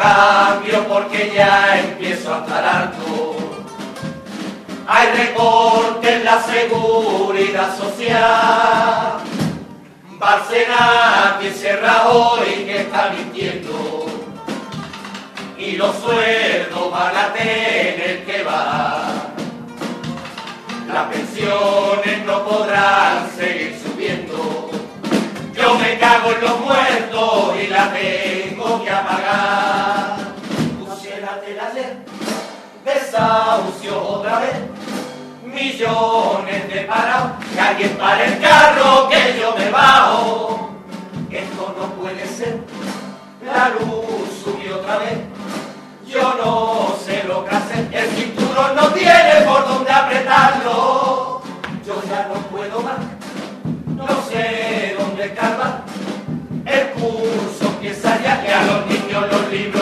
cambio porque ya empiezo a estar harto. Hay recorte en la seguridad social. Bárcenas que cierra hoy que está mintiendo. Y los sueldos van a tener que bajar. Las pensiones no podrán seguir subiendo. Yo me cago en los muertos y la tengo que apagar. Pusiérate la ley, desahucio otra vez. Millones de parados, que alguien pare el carro que yo me bajo. Esto no puede ser, la luz subió otra vez. Yo no sé lo que hacer, el cinturón no tiene por dónde apretarlo. Yo ya no puedo más, no sé dónde escarbar. El curso empieza ya, que a los niños los libros